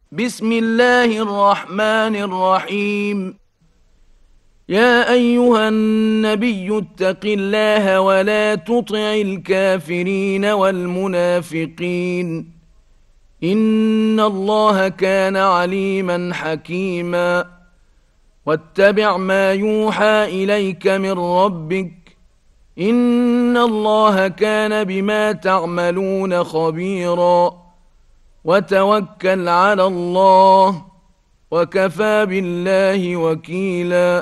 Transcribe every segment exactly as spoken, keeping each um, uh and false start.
بسم الله الرحمن الرحيم. يا أيها النبي اتق الله ولا تطع الكافرين والمنافقين، إن الله كان عليما حكيما. واتبع ما يوحى إليك من ربك، إن الله كان بما تعملون خبيرا. وتوكل على الله، وكفى بالله وكيلا.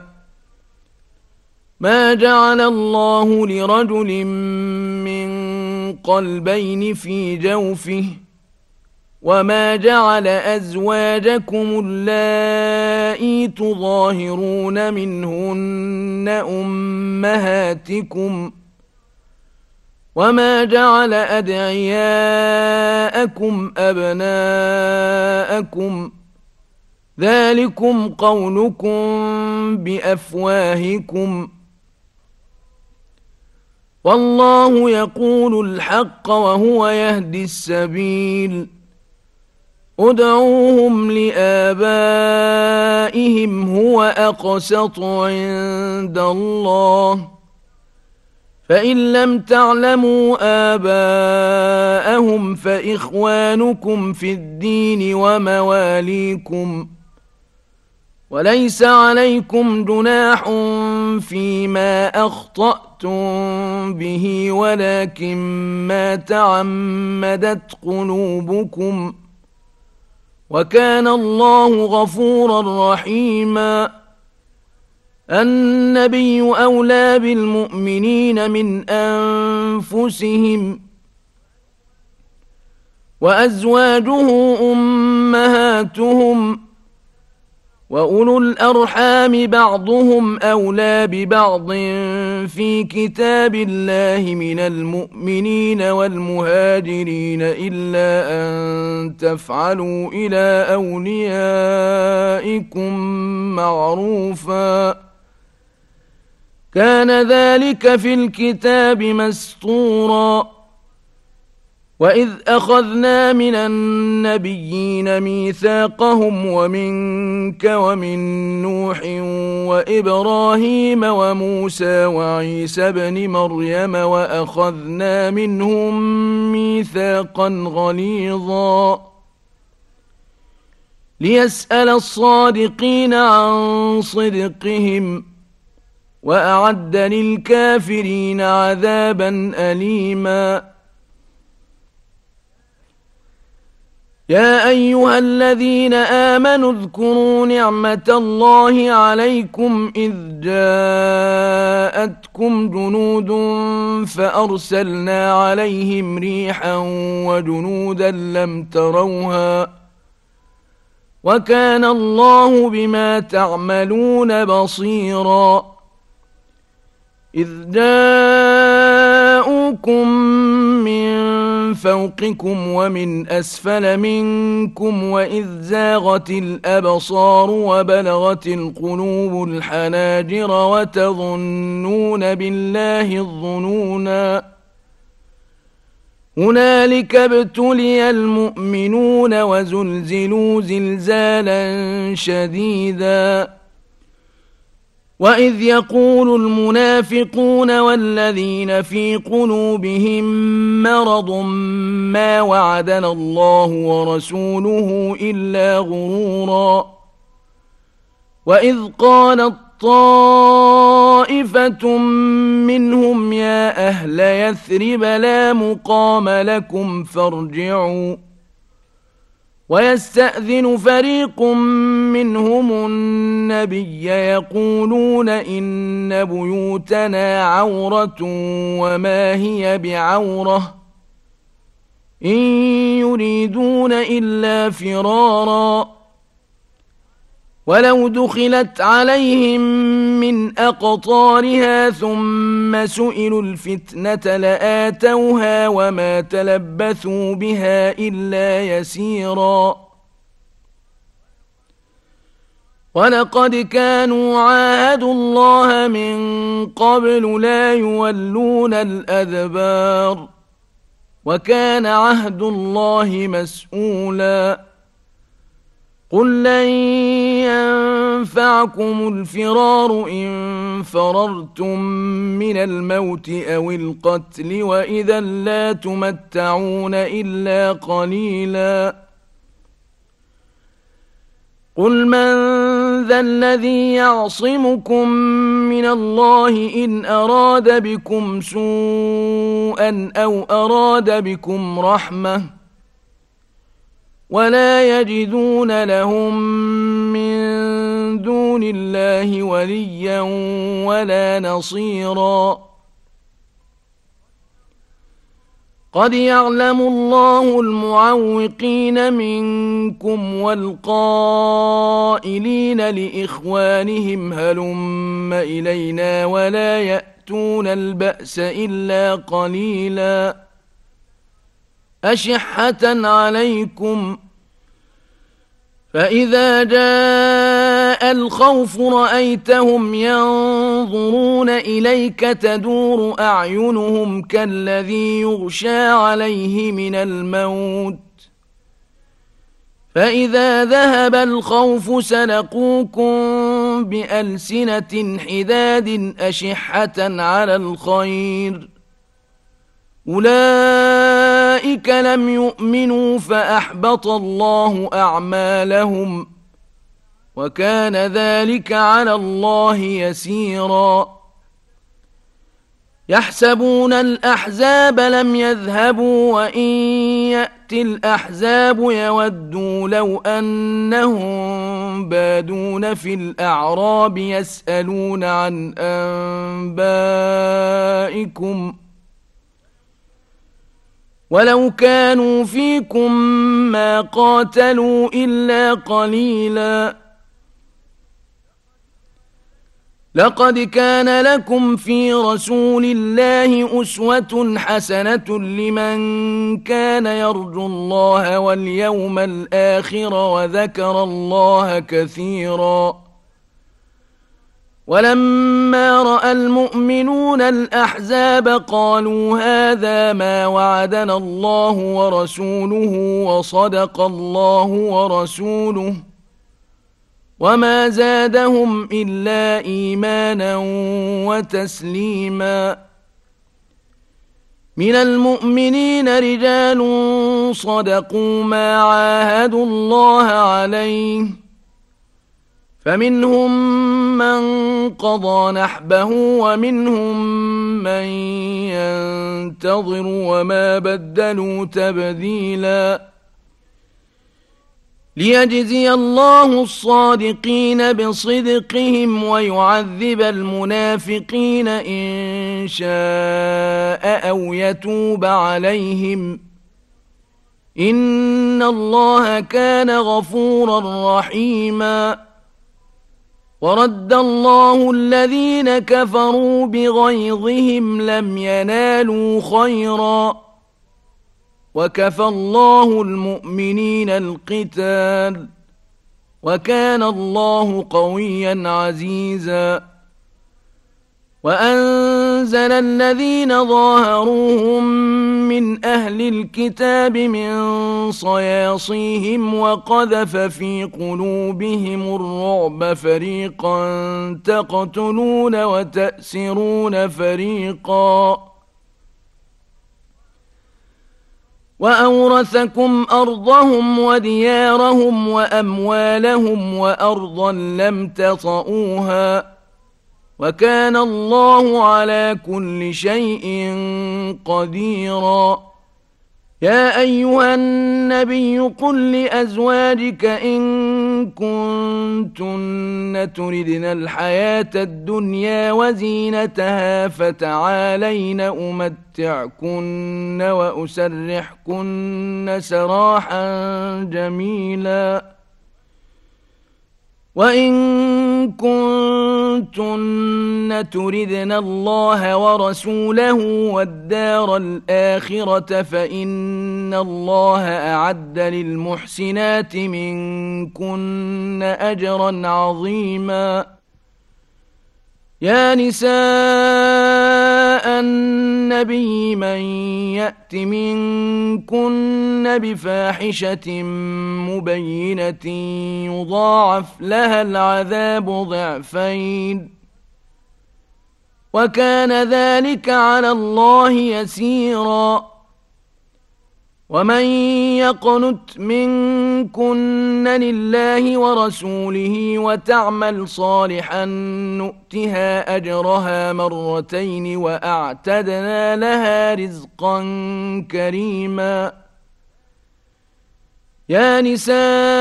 ما جعل الله لرجل من قلبين في جوفه، وما جعل أزواجكم اللائي تظاهرون منهن أمهاتكم، وما جعل أدعياءكم أبناءكم، ذلكم قولكم بأفواهكم، والله يقول الحق وهو يهدي السبيل. ادعوهم لآبائهم هو أقسط عند الله، فإن لم تعلموا آباءهم فإخوانكم في الدين ومواليكم، وليس عليكم جناح فيما أخطأتم به، ولكن ما تعمدت قلوبكم، وكان الله غفورا رحيما. النبي أولى بالمؤمنين من أنفسهم، وأزواجه أمهاتهم، وأولو الأرحام بعضهم أولى ببعض في كتاب الله من المؤمنين والمهاجرين إلا أن تفعلوا إلى أوليائكم معروفا، كان ذلك في الكتاب مسطورا. وإذ أخذنا من النبيين ميثاقهم ومنك ومن نوح وإبراهيم وموسى وعيسى بن مريم، وأخذنا منهم ميثاقا غليظا، ليسأل الصادقين عن صدقهم، وأعد للكافرين عذابا أليما. يا أيها الذين آمنوا اذكروا نعمة الله عليكم إذ جاءتكم جنود فأرسلنا عليهم ريحا وجنودا لم تروها، وكان الله بما تعملون بصيرا. إذ جاءوكم من فوقكم ومن أسفل منكم، وإذ زاغت الأبصار وبلغت القلوب الحناجر وتظنون بالله الظنونا. هنالك ابتلي المؤمنون وزلزلوا زلزالا شديدا. وإذ يقول المنافقون والذين في قلوبهم مرض ما وعدنا الله ورسوله إلا غرورا. وإذ قالت طائفة منهم يا أهل يثرب لا مقام لكم فارجعوا، ويستأذن فريق منهم النبي يقولون إن بيوتنا عورة وما هي بعورة، إن يريدون إلا فرارا. ولو دخلت عليهم من أقطارها ثم سئلوا الفتنة لآتوها وما تلبثوا بها إلا يسيرا. ولقد كانوا عاهدوا الله من قبل لا يولون الأدبار، وكان عهد الله مسؤولا. قل لن ينفعكم الفرار إن فررتم من الموت أو القتل وإذا لا تمتعون إلا قليلا قل من ذا الذي يعصمكم من الله إن أراد بكم سوءا أو أراد بكم رحمة ولا يجدون لهم من دون الله وليا ولا نصيرا قد يعلم الله المعوقين منكم والقائلين لإخوانهم هلم إلينا ولا يأتون البأس إلا قليلا أشحة عليكم فإذا جاء الخوف رأيتهم ينظرون إليك تدور أعينهم كالذي يغشى عليه من الموت فإذا ذهب الخوف سلقوكم بألسنة حداد أشحة على الخير أولئك لم يؤمنوا فأحبط الله أعمالهم وكان ذلك على الله يسيرا يحسبون الأحزاب لم يذهبوا وإن يأتي الأحزاب يودوا لو أنهم بادون في الأعراب يسألون عن أنبائكم ولو كانوا فيكم ما قاتلوا إلا قليلا لقد كان لكم في رسول الله أسوة حسنة لمن كان يرجو الله واليوم الآخر وذكر الله كثيرا ولما رأى المؤمنون الأحزاب قالوا هذا ما وعدنا الله ورسوله وصدق الله ورسوله وما زادهم إلا إيمانا وتسليما من المؤمنين رجال صدقوا ما عاهدوا الله عليه فمنهم من قضى نحبه ومنهم من ينتظر وما بدلوا تبديلا ليجزي الله الصادقين بصدقهم ويعذب المنافقين إن شاء أو يتوب عليهم إن الله كان غفورا رحيما ورد الله الذين كفروا بغيظهم لم ينالوا خيرا وكفى الله المؤمنين القتال وكان الله قويا عزيزا وأنزل الذين ظاهروهم من أهل الكتاب من صياصيهم وقذف في قلوبهم الرعب فريقا تقتلون وتأسرون فريقا وأورثكم أرضهم وديارهم وأموالهم وأرضا لم تطئوها وكان الله على كل شيء قديرا يا أيها النبي قل لأزواجك إن كنتن تردن الحياة الدنيا وزينتها فتعالين أمتعكن وأسرحكن سراحا جميلا وإن كنتن تردن الله ورسوله والدار الآخرة فإن الله أعد للمحسنات منكن أجرا عظيما يا نساء النبي من يأت منكن بفاحشة مبينة يضاعف لها العذاب ضعفين وكان ذلك على الله يسيرا ومن يقنت منكن لله ورسوله وتعمل صالحا نؤتها أجرها مرتين وأعتدنا لها رزقا كريما يا نساء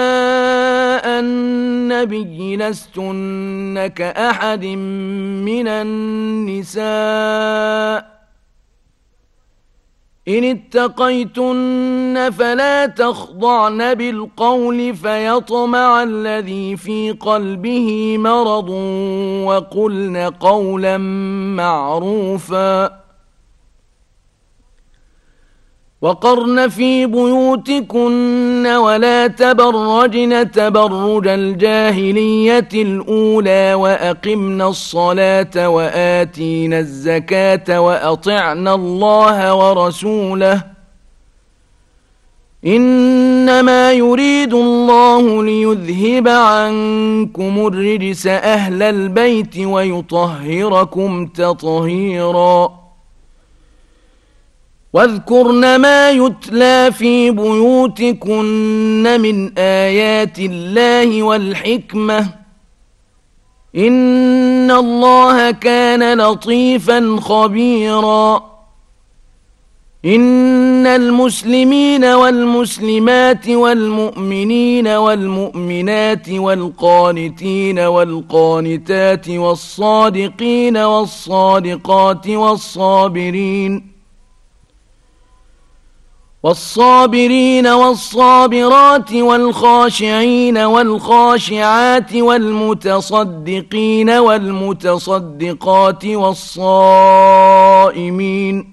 النبي لستن كأحد من النساء إن اتقيتن فلا تخضعن بالقول فيطمع الذي في قلبه مرض وقلن قولا معروفا وقرن في بيوتكن ولا تبرجن تبرج الجاهلية الأولى وأقمن الصلاة وآتين الزكاة وأطعن الله ورسوله إنما يريد الله ليذهب عنكم الرجس أهل البيت ويطهركم تطهيرا واذكرن ما يتلى في بيوتكن من آيات الله والحكمة إن الله كان لطيفا خبيرا إن المسلمين والمسلمات والمؤمنين والمؤمنات والقانتين والقانتات والصادقين والصادقات والصابرين والصابرين والصابرات والخاشعين والخاشعات والمتصدقين والمتصدقات والصائمين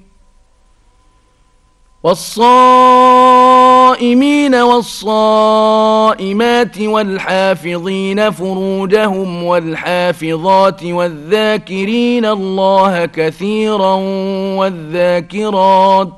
والصائمين والصائمات والحافظين فروجهم والحافظات والذاكرين الله كثيرا والذاكرات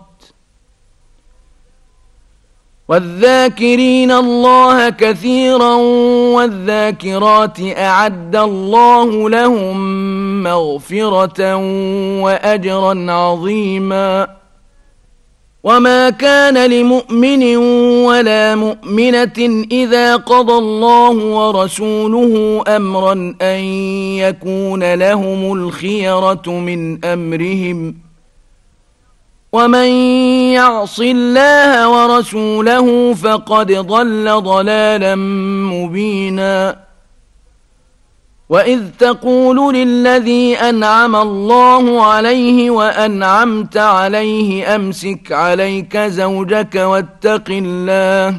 والذاكرين الله كثيرا والذاكرات أعد الله لهم مغفرة وأجرا عظيما وما كان لمؤمن ولا مؤمنة إذا قضى الله ورسوله أمرا أن يكون لهم الخيرة من أمرهم ومن يعص الله ورسوله فقد ضل ضلالا مبينا وإذ تقول للذي أنعم الله عليه وأنعمت عليه أمسك عليك زوجك واتق الله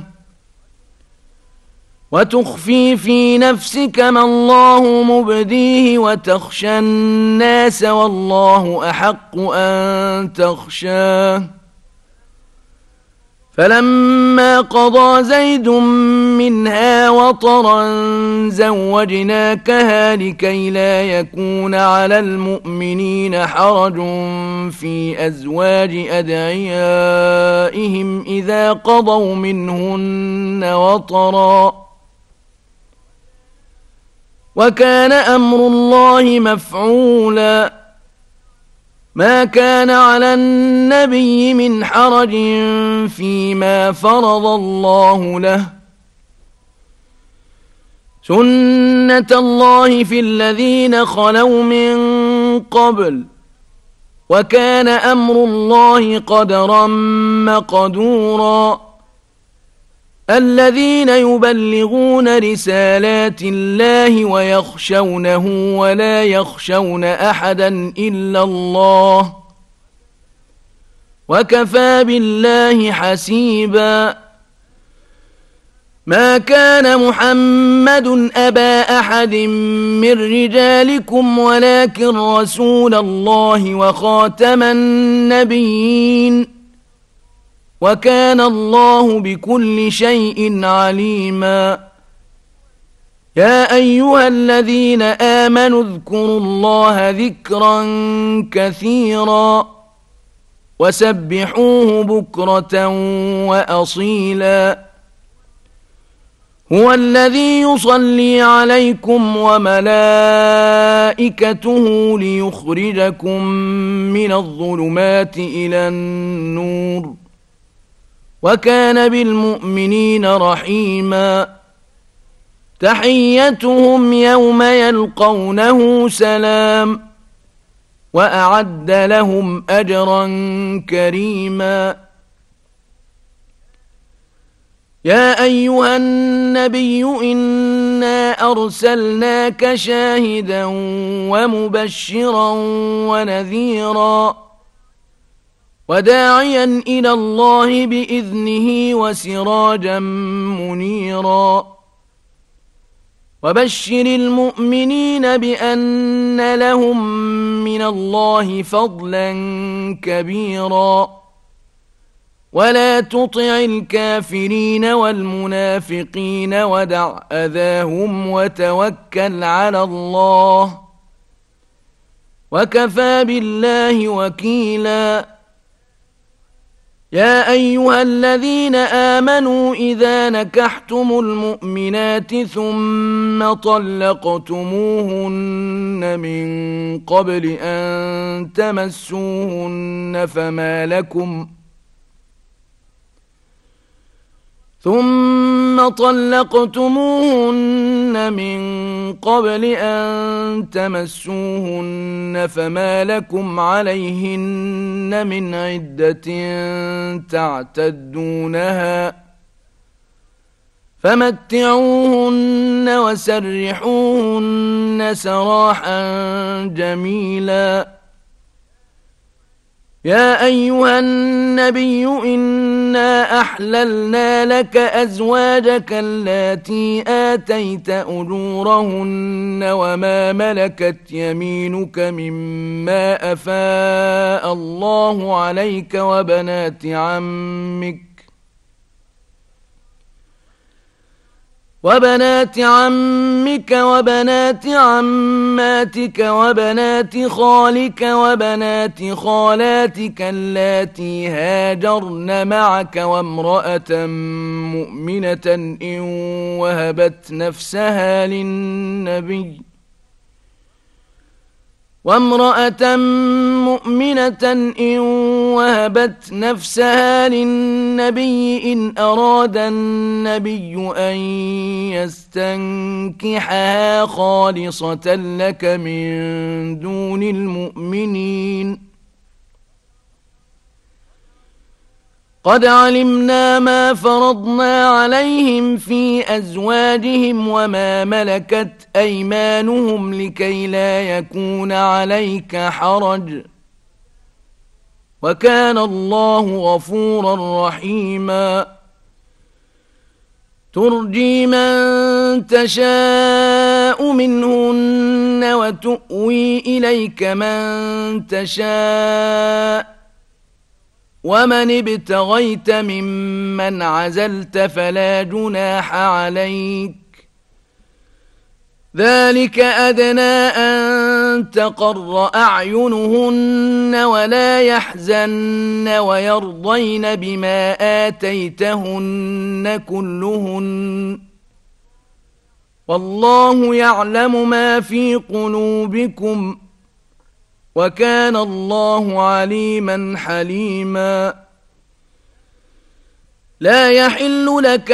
وتخفي في نفسك ما الله مبديه وتخشى الناس والله أحق أن تخشاه فلما قضى زيد منها وطرا زوجناكها لكي لا يكون على المؤمنين حرج في أزواج أدعيائهم إذا قضوا منهن وطرا وكان أمر الله مفعولا ما كان على النبي من حرج فيما فرض الله له سنة الله في الذين خلوا من قبل وكان أمر الله قدرا مقدورا الذين يبلغون رسالات الله ويخشونه ولا يخشون أحدا إلا الله وكفى بالله حسيبا ما كان محمد أبا أحد من رجالكم ولكن رسول الله وخاتم النبيين وكان الله بكل شيء عليما يا أيها الذين آمنوا اذكروا الله ذكرا كثيرا وسبحوه بكرة وأصيلا هو الذي يصلي عليكم وملائكته ليخرجكم من الظلمات إلى النور وكان بالمؤمنين رحيما تحيتهم يوم يلقونه سلام وأعد لهم أجرا كريما يا أيها النبي إنا أرسلناك شاهدا ومبشرا ونذيرا وداعيا إلى الله بإذنه وسراجا منيرا وبشر المؤمنين بأن لهم من الله فضلا كبيرا ولا تطع الكافرين والمنافقين ودع أذاهم وتوكل على الله وكفى بالله وكيلا يا أيها الذين آمنوا إذا نكحتم المؤمنات ثم طلقتموهن من قبل أن تمسوهن فما لكم ثم طلقتموهن من قبل أن تمسوهن فما لكم عليهن من عدة تعتدونها فمتعوهن وسرحوهن سراحا جميلا يا أيها النبي إنا أحللنا لك أزواجك اللاتي آتيت أجورهن وما ملكت يمينك مما أفاء الله عليك وبنات عمك وبنات عمك وبنات عماتك وبنات خالك وبنات خالاتك اللاتي هاجرن معك وامرأة مؤمنة إن وهبت نفسها للنبي وامرأة مؤمنة إن وهبت نفسها للنبي إن أراد النبي أن يستنكحها خالصة لك من دون المؤمنين قد علمنا ما فرضنا عليهم في أزواجهم وما ملكت أيمانهم لكي لا يكون عليك حرج وكان الله غفورا رحيما ترجي من تشاء منهن وتؤوي إليك من تشاء ومن ابتغيت ممن عزلت فلا جناح عليك ذلك أدنى أن تقر أعينهن ولا يحزن ويرضين بما آتيتهن كلهن والله يعلم ما في قلوبكم وكان الله عليما حليما لا يحل لك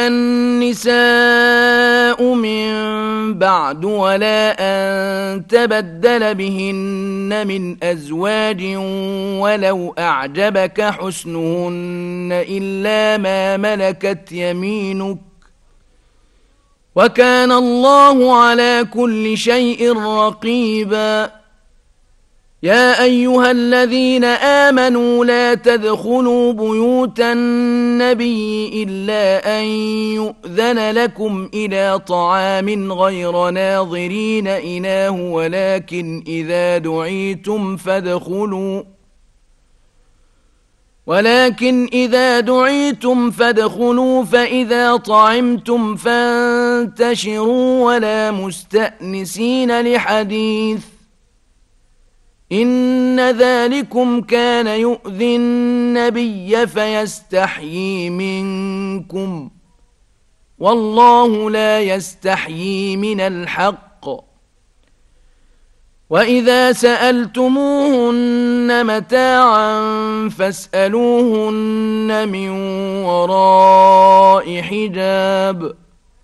النساء من بعد ولا أن تبدل بهن من أزواج ولو أعجبك حسنهن إلا ما ملكت يمينك وكان الله على كل شيء رقيبا يا أيها الذين آمنوا لا تدخلوا بيوت النبي إلا أن يؤذن لكم إلى طعام غير ناظرين إناه ولكن إذا دعيتم فادخلوا ولكن إذا دعيتم فادخلوا فإذا طعمتم فانتشروا ولا مستأنسين لحديث إن ذلكم كان يؤذي النبي فيستحيي منكم والله لا يستحيي من الحق وإذا سألتموهن متاعا فاسألوهن من وراء حجاب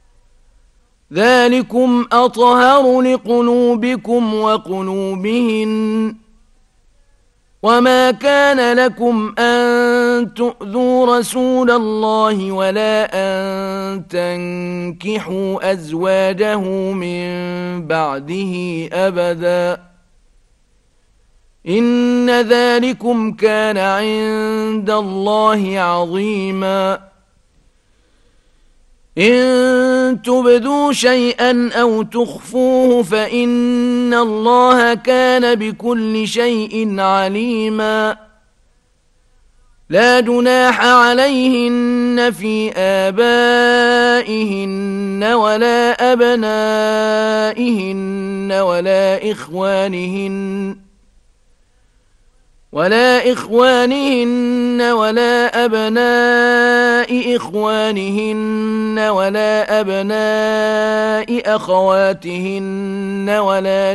ذلكم أطهر لقلوبكم وقلوبهن وما كان لكم أن تؤذوا رسول الله ولا أن تنكحوا أزواجه من بعده أبدا إن ذلكم كان عند الله عظيما إن تبدوا شيئا أو تخفوه فإن الله كان بكل شيء عليما لا جناح عليهن في آبائهن ولا أبنائهن ولا إخوانهن ولا إخوانهن ولا أبناء إخوانهن ولا أبناء أخواتهن ولا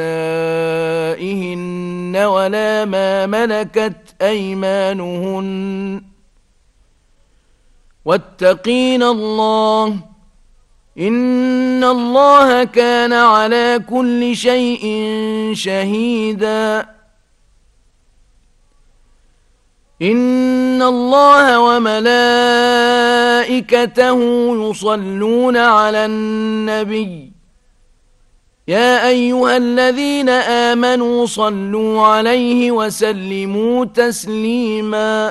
نسائهن ولا ما ملكت أيمانهن واتقين الله إن الله كان على كل شيء شهيدا إن الله وملائكته يصلون على النبي يا أيها الذين آمنوا صلوا عليه وسلموا تسليما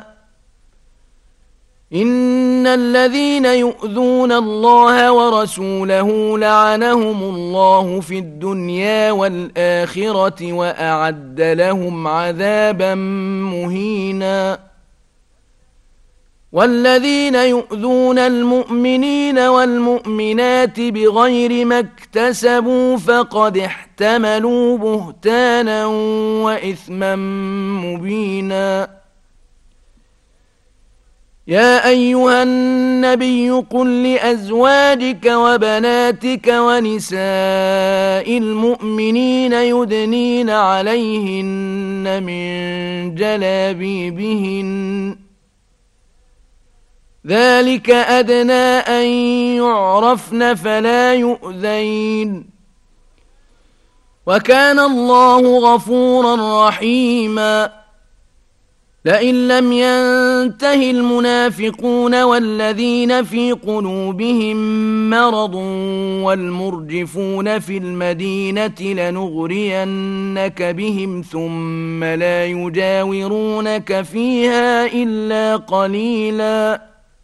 إن الذين يؤذون الله ورسوله لعنهم الله في الدنيا والآخرة وأعد لهم عذابا مهينا والذين يؤذون المؤمنين والمؤمنات بغير ما اكتسبوا فقد احتملوا بهتانا وإثما مبينا يا أيها النبي قل لأزواجك وبناتك ونساء المؤمنين يدنين عليهن من جلابيبهن ذلك أدنى أن يعرفن فلا يؤذين وكان الله غفورا رحيما لئن لم ينته المنافقون والذين في قلوبهم مرض والمرجفون في المدينة لنغرينك بهم ثم لا يجاورونك فيها إلا قليلا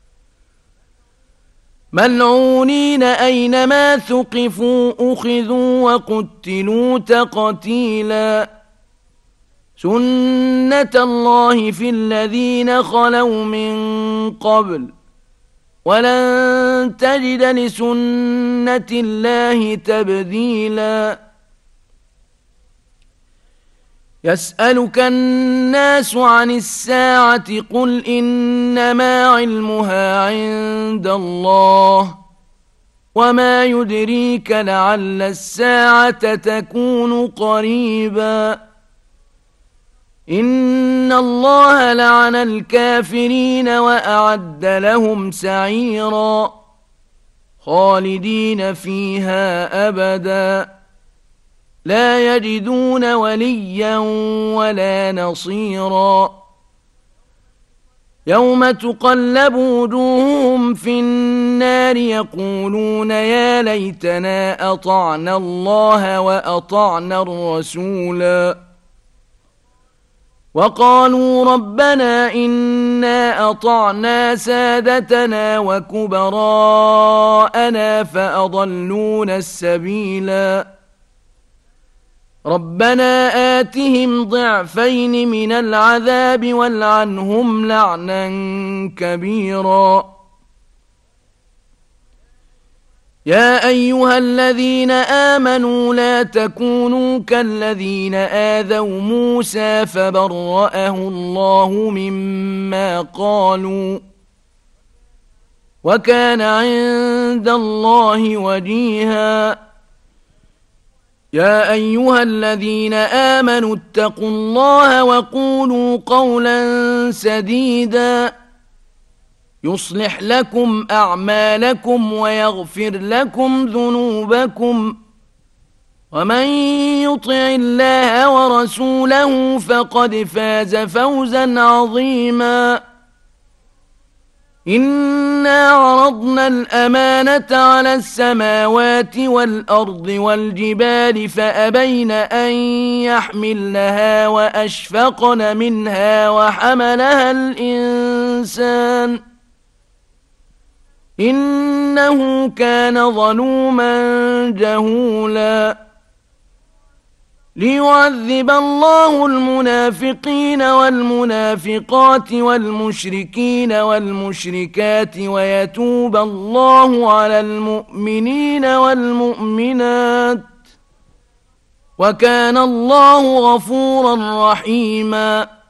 ملعونين أينما ثقفوا أخذوا وقتلوا تقتيلا سنة الله في الذين خلوا من قبل ولن تجد لسنة الله تبديلا يسألك الناس عن الساعة قل إنما علمها عند الله وما يدريك لعل الساعة تكون قريبا إن الله لعن الكافرين وأعد لهم سعيرا خالدين فيها أبدا لا يجدون وليا ولا نصيرا يوم تقلب وجوههم في النار يقولون يا ليتنا أطعنا الله وأطعنا الرسولا وقالوا ربنا إنا أطعنا سادتنا وكبراءنا فأضلونا السبيلا ربنا آتهم ضعفين من العذاب والعنهم لعنا كبيرا يا أيها الذين آمنوا لا تكونوا كالذين آذوا موسى فبرأه الله مما قالوا وكان عند الله وجيها يا أيها الذين آمنوا اتقوا الله وقولوا قولا سديدا يصلح لكم أعمالكم ويغفر لكم ذنوبكم ومن يطع الله ورسوله فقد فاز فوزا عظيما إنا عرضنا الأمانة على السماوات والأرض والجبال فأبين أن يحملنها وأشفقن منها وحملها الإنسان إنه كان ظلوما جهولا ليعذب الله المنافقين والمنافقات والمشركين والمشركات ويتوب الله على المؤمنين والمؤمنات وكان الله غفورا رحيما